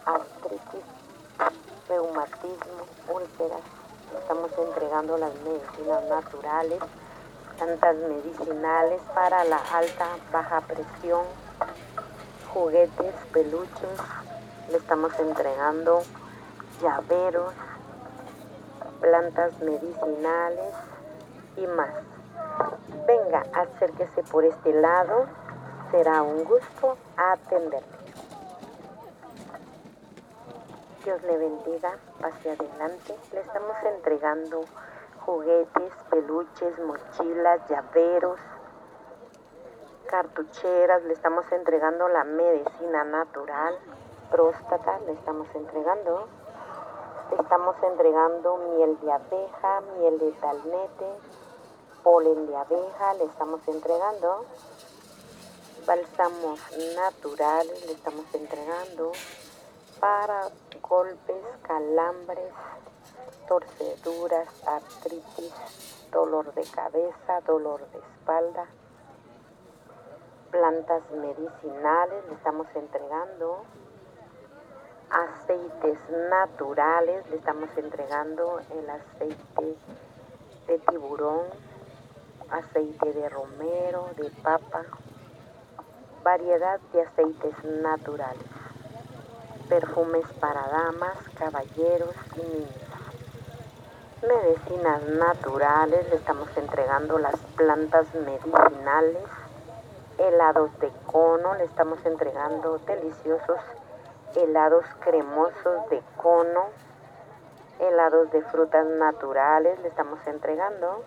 artritis, reumatismo, úlceras. Estamos entregando las medicinas naturales, plantas medicinales para la alta, baja presión, juguetes, peluches. Le estamos entregando llaveros, plantas medicinales y más. Venga, acérquese por este lado. Será un gusto atenderle. Dios le bendiga. Hacia adelante. Le estamos entregando juguetes, peluches, mochilas, llaveros, cartucheras. Le estamos entregando la medicina natural. Próstata, le estamos entregando. Le estamos entregando miel de abeja, miel de talnete, polen de abeja. Le estamos entregando bálsamos naturales. Le estamos entregando para golpes, calambres, torceduras, artritis, dolor de cabeza, dolor de espalda. Plantas medicinales. Le estamos entregando aceites naturales. Le estamos entregando el aceite de tiburón, aceite de romero, de papa, variedad de aceites naturales, perfumes para damas, caballeros y niños. Medicinas naturales. Le estamos entregando las plantas medicinales, helados de cono. Le estamos entregando deliciosos helados cremosos de cono, helados de frutas naturales. Le estamos entregando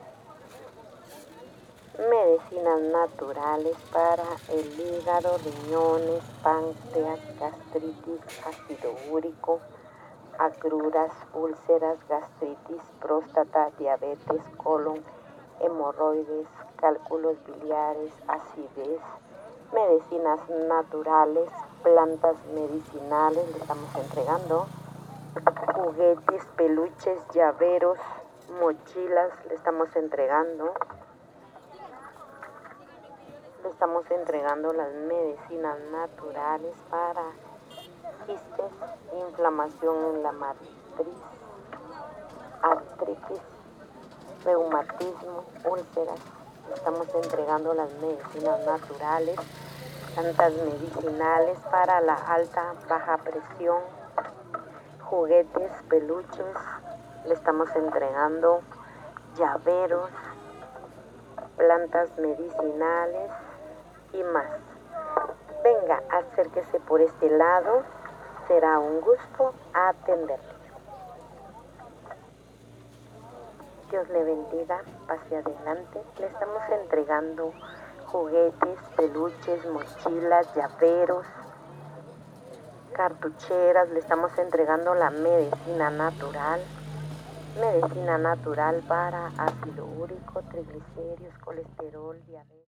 medicinas naturales para el hígado, riñones, páncreas, gastritis, ácido úrico, agruras, úlceras, gastritis, próstata, diabetes, colon, hemorroides, cálculos biliares, acidez. Medicinas naturales, plantas medicinales. Le estamos entregando juguetes, peluches, llaveros, mochilas. Le estamos entregando las medicinas naturales para quistes, inflamación en la matriz, artritis, reumatismo, úlceras. Le estamos entregando las medicinas naturales, plantas medicinales para la alta, baja presión, juguetes, peluches. Le estamos entregando llaveros, plantas medicinales y más. Venga, acérquese por este lado. Será un gusto atenderle. Dios le bendiga. Hacia adelante. Le estamos entregando juguetes, peluches, mochilas, llaveros, cartucheras. Le estamos entregando la medicina natural para ácido úrico, triglicéridos, colesterol, diabetes.